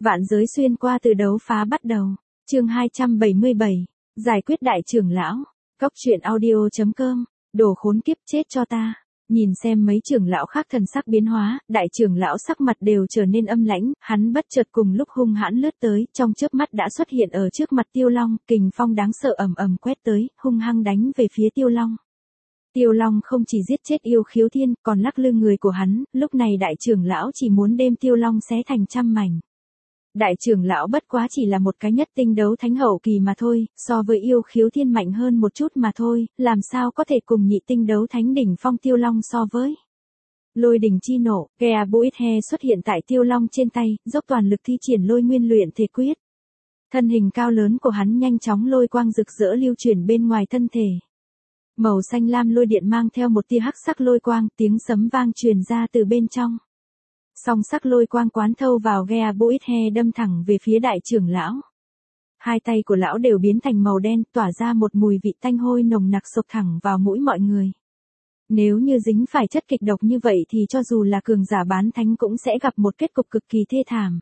Vạn giới xuyên qua từ đấu phá bắt đầu. Chương 277. Giải quyết đại trưởng lão. Cốc truyện audio.com. Đồ khốn kiếp chết cho ta. Nhìn xem mấy trưởng lão khác thần sắc biến hóa, đại trưởng lão sắc mặt đều trở nên âm lãnh, hắn bất chợt cùng lúc hung hãn lướt tới, trong chớp mắt đã xuất hiện ở trước mặt Tiêu Long, kình phong đáng sợ ầm ầm quét tới, hung hăng đánh về phía Tiêu Long. Tiêu Long không chỉ giết chết Yêu Khiếu Thiên, còn lắc lư người của hắn, lúc này đại trưởng lão chỉ muốn đem Tiêu Long xé thành trăm mảnh. Đại trưởng lão bất quá chỉ là một cái nhất tinh đấu thánh hậu kỳ mà thôi, so với Yêu Khiếu Thiên mạnh hơn một chút mà thôi, làm sao có thể cùng nhị tinh đấu thánh đỉnh phong Tiêu Long so với. Lôi đỉnh chi nổ, Gea Buithe xuất hiện tại Tiêu Long trên tay, dốc toàn lực thi triển lôi nguyên luyện thể quyết. Thân hình cao lớn của hắn nhanh chóng lôi quang rực rỡ lưu chuyển bên ngoài thân thể. Màu xanh lam lôi điện mang theo một tia hắc sắc lôi quang, tiếng sấm vang truyền ra từ bên trong. Song sắc lôi quang quán thâu vào Gea Buithe đâm thẳng về phía đại trưởng lão. Hai tay của lão đều biến thành màu đen, tỏa ra một mùi vị tanh hôi nồng nặc sộc thẳng vào mũi mọi người. Nếu như dính phải chất kịch độc như vậy thì cho dù là cường giả bán thánh cũng sẽ gặp một kết cục cực kỳ thê thảm.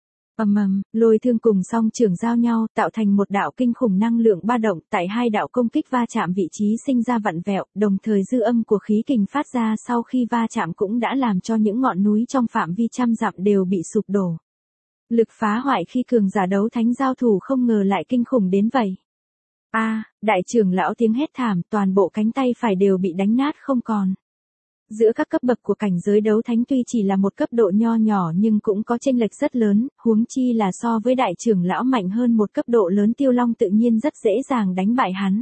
Lôi thương cùng song trưởng giao nhau, tạo thành một đạo kinh khủng năng lượng ba động, tại hai đạo công kích va chạm vị trí sinh ra vặn vẹo, đồng thời dư âm của khí kình phát ra sau khi va chạm cũng đã làm cho những ngọn núi trong phạm vi trăm dặm đều bị sụp đổ. Lực phá hoại khi cường giả đấu thánh giao thủ không ngờ lại kinh khủng đến vậy. Đại trưởng lão tiếng hét thảm, toàn bộ cánh tay phải đều bị đánh nát không còn. Giữa các cấp bậc của cảnh giới đấu thánh tuy chỉ là một cấp độ nho nhỏ nhưng cũng có chênh lệch rất lớn, huống chi là so với đại trưởng lão mạnh hơn một cấp độ lớn Tiêu Long tự nhiên rất dễ dàng đánh bại hắn.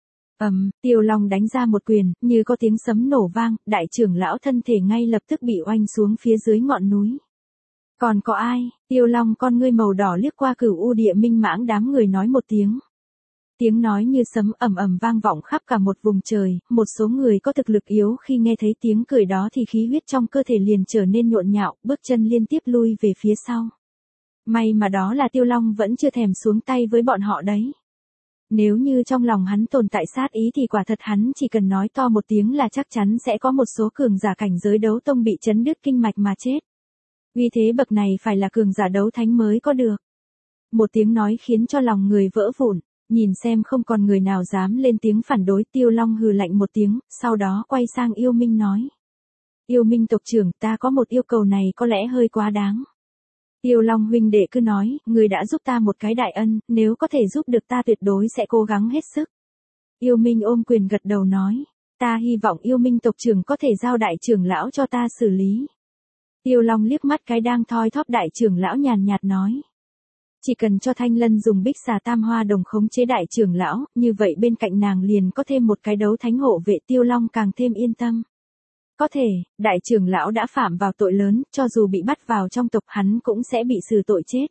Tiêu Long đánh ra một quyền, như có tiếng sấm nổ vang, đại trưởng lão thân thể ngay lập tức bị oanh xuống phía dưới ngọn núi. Còn có ai? Tiêu Long con ngươi màu đỏ liếc qua Cửu U Địa Minh Mãng đám người nói một tiếng. Tiếng nói như sấm ầm ầm vang vọng khắp cả một vùng trời, một số người có thực lực yếu khi nghe thấy tiếng cười đó thì khí huyết trong cơ thể liền trở nên nhộn nhạo, bước chân liên tiếp lui về phía sau. May mà đó là Tiêu Long vẫn chưa thèm xuống tay với bọn họ đấy. Nếu như trong lòng hắn tồn tại sát ý thì quả thật hắn chỉ cần nói to một tiếng là chắc chắn sẽ có một số cường giả cảnh giới đấu tông bị chấn đứt kinh mạch mà chết. Uy thế bậc này phải là cường giả đấu thánh mới có được. Một tiếng nói khiến cho lòng người vỡ vụn. Nhìn xem không còn người nào dám lên tiếng phản đối, Tiêu Long hừ lạnh một tiếng, sau đó quay sang Yêu Minh nói. Yêu Minh tộc trưởng, ta có một yêu cầu này có lẽ hơi quá đáng. Tiêu Long huynh đệ cứ nói, người đã giúp ta một cái đại ân, nếu có thể giúp được ta tuyệt đối sẽ cố gắng hết sức. Yêu Minh ôm quyền gật đầu nói, ta hy vọng Yêu Minh tộc trưởng có thể giao đại trưởng lão cho ta xử lý. Tiêu Long liếc mắt cái đang thoi thóp đại trưởng lão nhàn nhạt nói. Chỉ cần cho Thanh Lân dùng bích xà tam hoa đồng khống chế đại trưởng lão, như vậy bên cạnh nàng liền có thêm một cái đấu thánh hộ vệ. Tiêu Long càng thêm yên tâm. Có thể, đại trưởng lão đã phạm vào tội lớn, cho dù bị bắt vào trong tộc hắn cũng sẽ bị xử tội chết.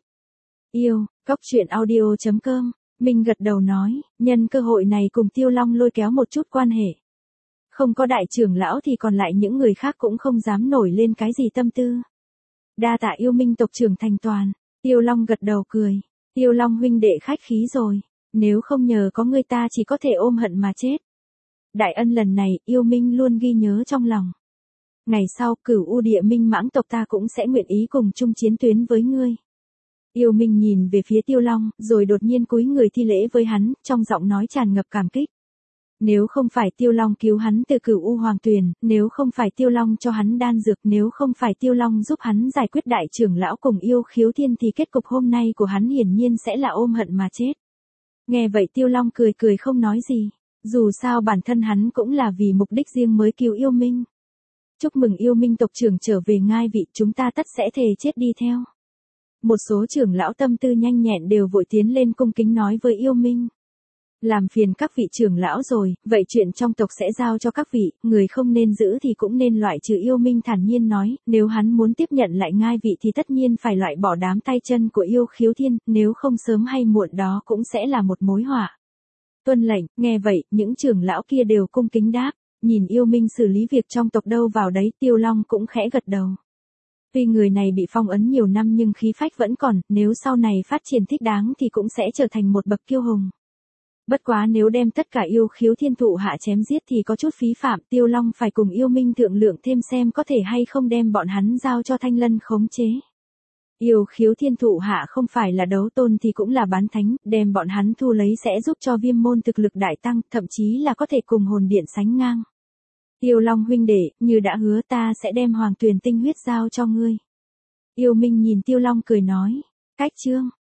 Cốc truyện audio.com, Minh gật đầu nói, nhân cơ hội này cùng Tiêu Long lôi kéo một chút quan hệ. Không có đại trưởng lão thì còn lại những người khác cũng không dám nổi lên cái gì tâm tư. Đa tạ Yêu Minh tộc trưởng thành toàn. Tiêu Long gật đầu cười. Tiêu Long huynh đệ khách khí rồi. Nếu không nhờ có ngươi ta chỉ có thể ôm hận mà chết. Đại ân lần này, Yêu Minh luôn ghi nhớ trong lòng. Ngày sau, Cửu U Địa Minh Mãng tộc ta cũng sẽ nguyện ý cùng chung chiến tuyến với ngươi. Yêu Minh nhìn về phía Tiêu Long, rồi đột nhiên cúi người thi lễ với hắn, trong giọng nói tràn ngập cảm kích. Nếu không phải Tiêu Long cứu hắn từ Cửu U Hoàng Tuyền, nếu không phải Tiêu Long cho hắn đan dược, nếu không phải Tiêu Long giúp hắn giải quyết đại trưởng lão cùng Yêu Khiếu Thiên thì kết cục hôm nay của hắn hiển nhiên sẽ là ôm hận mà chết. Nghe vậy Tiêu Long cười cười không nói gì, dù sao bản thân hắn cũng là vì mục đích riêng mới cứu Yêu Minh. Chúc mừng Yêu Minh tộc trưởng trở về ngai vị, chúng ta tất sẽ thề chết đi theo. Một số trưởng lão tâm tư nhanh nhẹn đều vội tiến lên cung kính nói với Yêu Minh. Làm phiền các vị trưởng lão rồi, vậy chuyện trong tộc sẽ giao cho các vị, người không nên giữ thì cũng nên loại trừ. Yêu Minh thản nhiên nói, nếu hắn muốn tiếp nhận lại ngai vị thì tất nhiên phải loại bỏ đám tay chân của Yêu Khiếu Thiên, nếu không sớm hay muộn đó cũng sẽ là một mối họa. Tuân lệnh, nghe vậy, những trưởng lão kia đều cung kính đáp, nhìn Yêu Minh xử lý việc trong tộc đâu vào đấy, Tiêu Long cũng khẽ gật đầu. Tuy người này bị phong ấn nhiều năm nhưng khí phách vẫn còn, nếu sau này phát triển thích đáng thì cũng sẽ trở thành một bậc kiêu hùng. Bất quá nếu đem tất cả Yêu Khiếu Thiên thụ hạ chém giết thì có chút phí phạm, Tiêu Long phải cùng Yêu Minh thượng lượng thêm xem có thể hay không đem bọn hắn giao cho Thanh Lân khống chế. Yêu khiếu thiên thụ hạ không phải là đấu tôn thì cũng là bán thánh, đem bọn hắn thu lấy sẽ giúp cho viêm môn thực lực đại tăng, thậm chí là có thể cùng hồn điện sánh ngang. Yêu Long huynh đệ, như đã hứa ta sẽ đem hoàng tuyền tinh huyết giao cho ngươi. Yêu Minh nhìn Tiêu Long cười nói, cách chương.